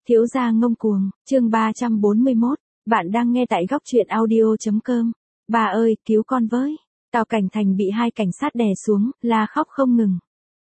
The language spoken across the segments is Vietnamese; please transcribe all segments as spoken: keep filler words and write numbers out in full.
Thiếu gia ngông cuồng, chương ba trăm bốn mươi mốt, bạn đang nghe tại góc truyện audio.com. Bà ơi, cứu con với. Tào Cảnh Thành bị hai cảnh sát đè xuống, la khóc không ngừng.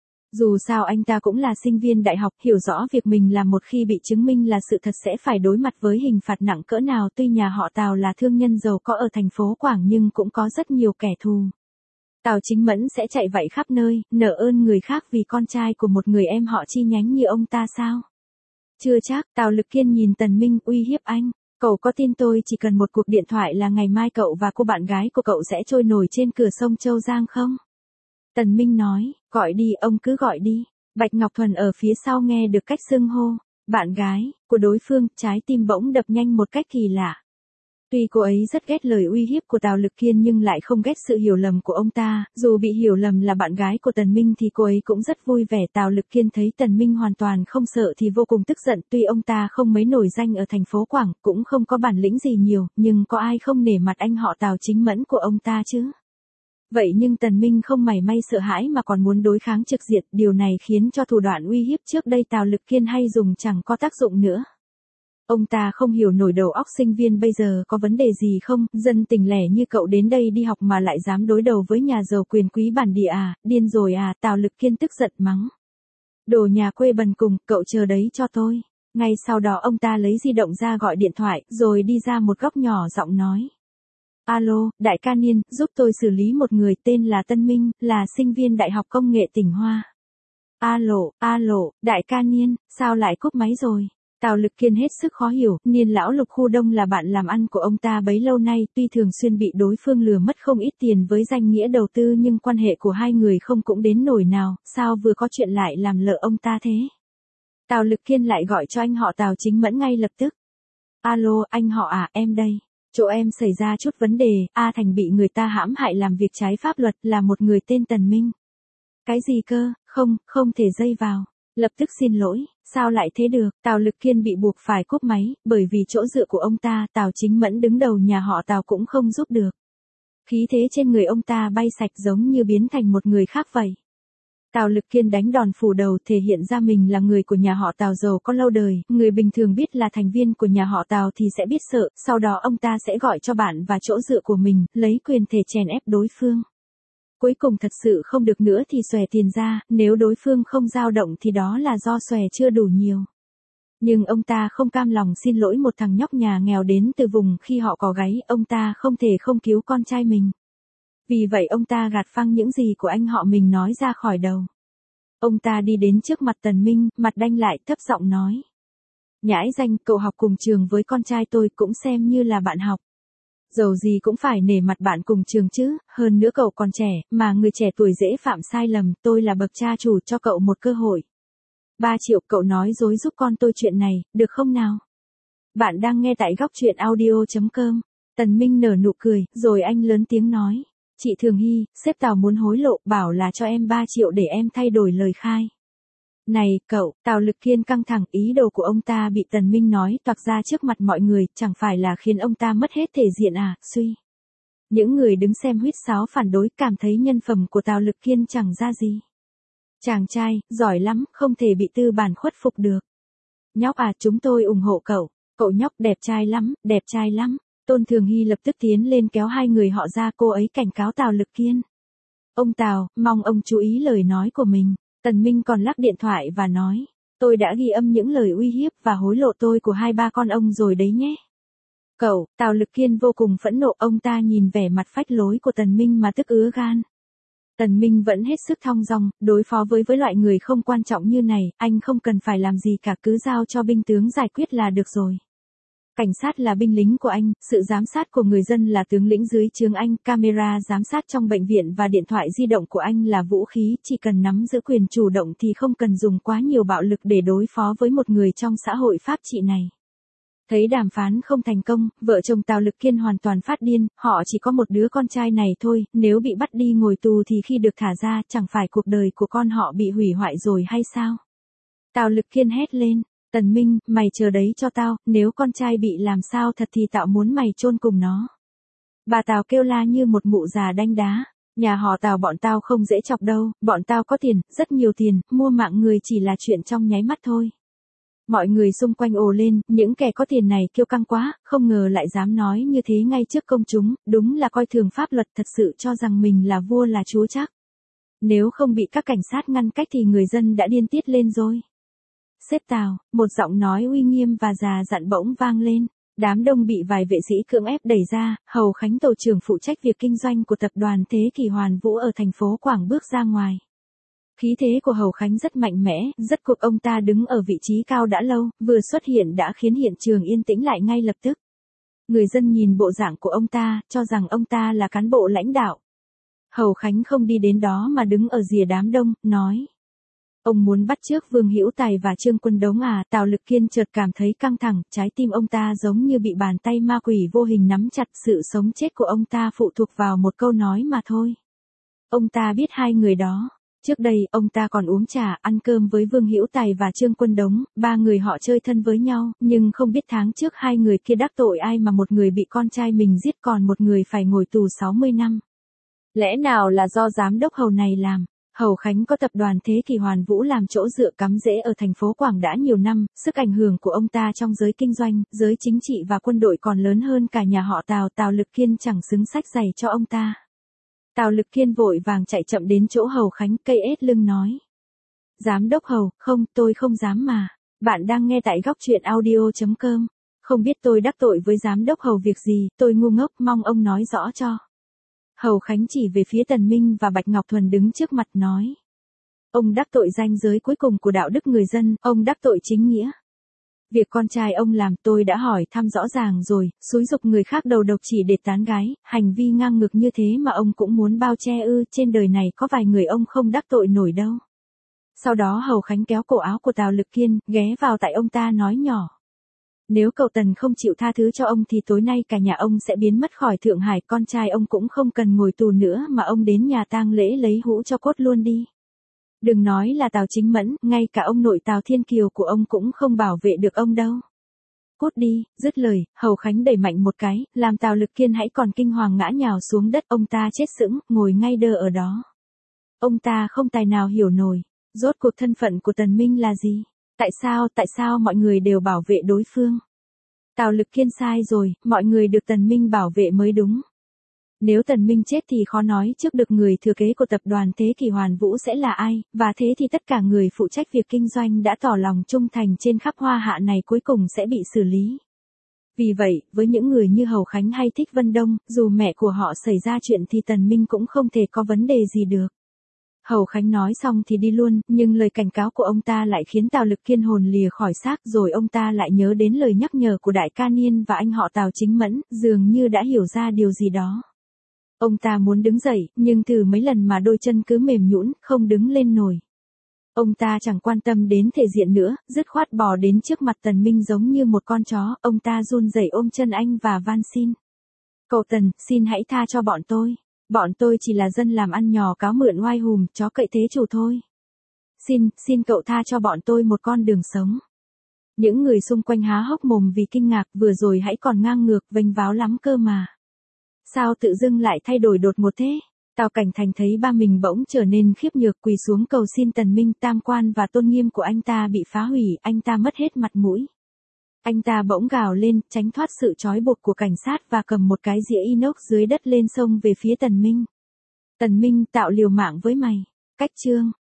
Dù sao anh ta cũng là sinh viên đại học, hiểu rõ việc mình làm một khi bị chứng minh là sự thật sẽ phải đối mặt với hình phạt nặng cỡ nào. Tuy nhà họ Tào là thương nhân giàu có ở thành phố Quảng nhưng cũng có rất nhiều kẻ thù. Tào Chính Mẫn sẽ chạy vậy khắp nơi, nợ ơn người khác vì con trai của một người em họ chi nhánh như ông ta sao? Chưa chắc. Tào Lực Kiên nhìn Tần Minh uy hiếp anh. Cậu có tin tôi chỉ cần một cuộc điện thoại là ngày mai cậu và cô bạn gái của cậu sẽ trôi nổi trên cửa sông Châu Giang không? Tần Minh nói, gọi đi, ông cứ gọi đi. Bạch Ngọc Thuần ở phía sau nghe được cách xưng hô bạn gái của đối phương, trái tim bỗng đập nhanh một cách kỳ lạ. Tuy cô ấy rất ghét lời uy hiếp của Tào Lực Kiên nhưng lại không ghét sự hiểu lầm của ông ta, dù bị hiểu lầm là bạn gái của Tần Minh thì cô ấy cũng rất vui vẻ. Tào Lực Kiên thấy Tần Minh hoàn toàn không sợ thì vô cùng tức giận, tuy ông ta không mấy nổi danh ở thành phố Quảng, cũng không có bản lĩnh gì nhiều, nhưng có ai không nể mặt anh họ Tào Chính Mẫn của ông ta chứ? Vậy nhưng Tần Minh không mảy may sợ hãi mà còn muốn đối kháng trực diện, điều này khiến cho thủ đoạn uy hiếp trước đây Tào Lực Kiên hay dùng chẳng có tác dụng nữa. Ông ta không hiểu nổi đầu óc sinh viên bây giờ có vấn đề gì không, dân tỉnh lẻ như cậu đến đây đi học mà lại dám đối đầu với nhà giàu quyền quý bản địa à, điên rồi à. Tào Lực Kiên tức giận mắng. Đồ nhà quê bần cùng, cậu chờ đấy cho tôi. Ngay sau đó ông ta lấy di động ra gọi điện thoại, rồi đi ra một góc nhỏ giọng nói. Alo, đại ca Niên, giúp tôi xử lý một người tên là Tân Minh, là sinh viên Đại học Công nghệ tỉnh Hoa. Alo, alo, đại ca Niên, sao lại cúp máy rồi? Tào Lực Kiên hết sức khó hiểu, Niên lão Lục khu đông là bạn làm ăn của ông ta bấy lâu nay, tuy thường xuyên bị đối phương lừa mất không ít tiền với danh nghĩa đầu tư nhưng quan hệ của hai người không cũng đến nổi nào, sao vừa có chuyện lại làm lỡ ông ta thế? Tào Lực Kiên lại gọi cho anh họ Tào Chính Mẫn ngay lập tức. Alo, anh họ à, em đây. Chỗ em xảy ra chút vấn đề, A Thành bị người ta hãm hại làm việc trái pháp luật, là một người tên Tần Minh. Cái gì cơ? Không, không thể dây vào. Lập tức xin lỗi, sao lại thế được? Tào Lực Kiên bị buộc phải cúp máy, bởi vì chỗ dựa của ông ta, Tào Chính Mẫn đứng đầu nhà họ Tào cũng không giúp được. Khí thế trên người ông ta bay sạch giống như biến thành một người khác vậy. Tào Lực Kiên đánh đòn phủ đầu, thể hiện ra mình là người của nhà họ Tào giàu có lâu đời, người bình thường biết là thành viên của nhà họ Tào thì sẽ biết sợ, sau đó ông ta sẽ gọi cho bạn và chỗ dựa của mình, lấy quyền thể chèn ép đối phương. Cuối cùng thật sự không được nữa thì xòe tiền ra, nếu đối phương không dao động thì đó là do xòe chưa đủ nhiều. Nhưng ông ta không cam lòng xin lỗi một thằng nhóc nhà nghèo đến từ vùng khi họ có gáy, ông ta không thể không cứu con trai mình. Vì vậy ông ta gạt phăng những gì của anh họ mình nói ra khỏi đầu. Ông ta đi đến trước mặt Tần Minh, mặt đanh lại, thấp giọng nói. Nhãi danh, cậu học cùng trường với con trai tôi cũng xem như là bạn học. Dầu gì cũng phải nể mặt bạn cùng trường chứ, hơn nữa cậu còn trẻ, mà người trẻ tuổi dễ phạm sai lầm, tôi là bậc cha chủ cho cậu một cơ hội. Ba triệu, cậu nói dối giúp con tôi chuyện này, được không nào? Bạn đang nghe tại góc truyện audio.com. Tần Minh nở nụ cười, rồi anh lớn tiếng nói. Chị Thường Hy, sếp Tào muốn hối lộ, bảo là cho em ba triệu để em thay đổi lời khai. Này, cậu, Tào Lực Kiên căng thẳng, ý đồ của ông ta bị Tần Minh nói toạc ra trước mặt mọi người, chẳng phải là khiến ông ta mất hết thể diện à, suy. Những người đứng xem huýt sáo phản đối cảm thấy nhân phẩm của Tào Lực Kiên chẳng ra gì. Chàng trai, giỏi lắm, không thể bị tư bản khuất phục được. Nhóc à, chúng tôi ủng hộ cậu, cậu nhóc đẹp trai lắm, đẹp trai lắm. Tôn Thường Hy lập tức tiến lên kéo hai người họ ra, cô ấy cảnh cáo Tào Lực Kiên. Ông Tào, mong ông chú ý lời nói của mình. Tần Minh còn lắc điện thoại và nói, tôi đã ghi âm những lời uy hiếp và hối lộ tôi của hai ba con ông rồi đấy nhé. Cậu, Tào Lực Kiên vô cùng phẫn nộ, ông ta nhìn vẻ mặt phách lối của Tần Minh mà tức ứa gan. Tần Minh vẫn hết sức thong dong, đối phó với với loại người không quan trọng như này, anh không cần phải làm gì cả, cứ giao cho binh tướng giải quyết là được rồi. Cảnh sát là binh lính của anh, sự giám sát của người dân là tướng lĩnh dưới trướng anh, camera giám sát trong bệnh viện và điện thoại di động của anh là vũ khí, chỉ cần nắm giữ quyền chủ động thì không cần dùng quá nhiều bạo lực để đối phó với một người trong xã hội pháp trị này. Thấy đàm phán không thành công, vợ chồng Tào Lực Kiên hoàn toàn phát điên, họ chỉ có một đứa con trai này thôi, nếu bị bắt đi ngồi tù thì khi được thả ra chẳng phải cuộc đời của con họ bị hủy hoại rồi hay sao? Tào Lực Kiên hét lên. Tần Minh, mày chờ đấy cho tao, nếu con trai bị làm sao thật thì tao muốn mày chôn cùng nó. Bà Tào kêu la như một mụ già đanh đá. Nhà họ Tào bọn tao không dễ chọc đâu, bọn tao có tiền, rất nhiều tiền, mua mạng người chỉ là chuyện trong nháy mắt thôi. Mọi người xung quanh ồ lên, những kẻ có tiền này kiêu căng quá, không ngờ lại dám nói như thế ngay trước công chúng, đúng là coi thường pháp luật, thật sự cho rằng mình là vua là chúa chắc. Nếu không bị các cảnh sát ngăn cách thì người dân đã điên tiết lên rồi. Sếp Tào, một giọng nói uy nghiêm và già dặn bỗng vang lên. Đám đông bị vài vệ sĩ cưỡng ép đẩy ra, Hầu Khánh tổ trưởng phụ trách việc kinh doanh của tập đoàn Thế Kỷ Hoàn Vũ ở thành phố Quảng bước ra ngoài. Khí thế của Hầu Khánh rất mạnh mẽ, rất cuộc ông ta đứng ở vị trí cao đã lâu, vừa xuất hiện đã khiến hiện trường yên tĩnh lại ngay lập tức. Người dân nhìn bộ dạng của ông ta, cho rằng ông ta là cán bộ lãnh đạo. Hầu Khánh không đi đến đó mà đứng ở rìa đám đông, nói. Ông muốn bắt chước Vương Hữu Tài và Trương Quân Đống à? Tào Lực Kiên chợt cảm thấy căng thẳng, trái tim ông ta giống như bị bàn tay ma quỷ vô hình nắm chặt, sự sống chết của ông ta phụ thuộc vào một câu nói mà thôi. Ông ta biết hai người đó. Trước đây, ông ta còn uống trà, ăn cơm với Vương Hữu Tài và Trương Quân Đống, ba người họ chơi thân với nhau, nhưng không biết tháng trước hai người kia đắc tội ai mà một người bị con trai mình giết còn một người phải ngồi tù sáu mươi năm. Lẽ nào là do giám đốc Hầu này làm? Hầu Khánh có tập đoàn Thế Kỷ Hoàn Vũ làm chỗ dựa cắm rễ ở thành phố Quảng đã nhiều năm, sức ảnh hưởng của ông ta trong giới kinh doanh, giới chính trị và quân đội còn lớn hơn cả nhà họ Tào. Tào Lực Kiên chẳng xứng sách giày cho ông ta. Tào Lực Kiên vội vàng chạy chậm đến chỗ Hầu Khánh, cây ết lưng nói. Giám đốc Hầu, không, tôi không dám mà. Bạn đang nghe tại góc truyện audio chấm com. Không biết tôi đắc tội với giám đốc Hầu việc gì, tôi ngu ngốc, mong ông nói rõ cho. Hầu Khánh chỉ về phía Tần Minh và Bạch Ngọc Thuần đứng trước mặt nói. Ông đắc tội ranh giới cuối cùng của đạo đức người dân, ông đắc tội chính nghĩa. Việc con trai ông làm tôi đã hỏi thăm rõ ràng rồi, xúi giục người khác đầu độc chỉ để tán gái, hành vi ngang ngược như thế mà ông cũng muốn bao che ư? Trên đời này có vài người ông không đắc tội nổi đâu. Sau đó Hầu Khánh kéo cổ áo của Tào Lực Kiên, ghé vào tại ông ta nói nhỏ. Nếu cậu Tần không chịu tha thứ cho ông thì tối nay cả nhà ông sẽ biến mất khỏi Thượng Hải, con trai ông cũng không cần ngồi tù nữa mà ông đến nhà tang lễ lấy hũ cho cốt luôn đi. Đừng nói là Tào Chính Mẫn, ngay cả ông nội Tào Thiên Kiều của ông cũng không bảo vệ được ông đâu. Cút đi, dứt lời, Hầu Khánh đẩy mạnh một cái, làm Tào Lực Kiên hãy còn kinh hoàng ngã nhào xuống đất, ông ta chết sững, ngồi ngay đơ ở đó. Ông ta không tài nào hiểu nổi, rốt cuộc thân phận của Tần Minh là gì? Tại sao, tại sao mọi người đều bảo vệ đối phương? Tào Lực Kiên sai rồi, mọi người được Tần Minh bảo vệ mới đúng. Nếu Tần Minh chết thì khó nói trước được người thừa kế của tập đoàn Thế Kỷ Hoàn Vũ sẽ là ai, và thế thì tất cả người phụ trách việc kinh doanh đã tỏ lòng trung thành trên khắp Hoa Hạ này cuối cùng sẽ bị xử lý. Vì vậy, với những người như Hầu Khánh hay Thích Vân Đông, dù mẹ của họ xảy ra chuyện thì Tần Minh cũng không thể có vấn đề gì được. Hầu Khánh nói xong thì đi luôn, nhưng lời cảnh cáo của ông ta lại khiến Tào Lực Kiên hồn lìa khỏi xác, rồi ông ta lại nhớ đến lời nhắc nhở của đại ca Niên và anh họ Tào Chính Mẫn, dường như đã hiểu ra điều gì đó. Ông ta muốn đứng dậy, nhưng thử mấy lần mà đôi chân cứ mềm nhũn, không đứng lên nổi. Ông ta chẳng quan tâm đến thể diện nữa, dứt khoát bò đến trước mặt Tần Minh giống như một con chó, ông ta run rẩy ôm chân anh và van xin. Cậu Tần, xin hãy tha cho bọn tôi. Bọn tôi chỉ là dân làm ăn nhò cáo mượn oai hùm, chó cậy thế chủ thôi. Xin, xin cậu tha cho bọn tôi một con đường sống. Những người xung quanh há hốc mồm vì kinh ngạc, vừa rồi hãy còn ngang ngược, vênh váo lắm cơ mà. Sao tự dưng lại thay đổi đột ngột thế? Tào Cảnh Thành thấy ba mình bỗng trở nên khiếp nhược, quỳ xuống cầu xin Tần Minh, tam quan và tôn nghiêm của anh ta bị phá hủy, anh ta mất hết mặt mũi. Anh ta bỗng gào lên, tránh thoát sự trói buộc của cảnh sát và cầm một cái dĩa inox dưới đất lên sông về phía Tần Minh. Tần Minh, tạo liều mạng với mày. Cách chương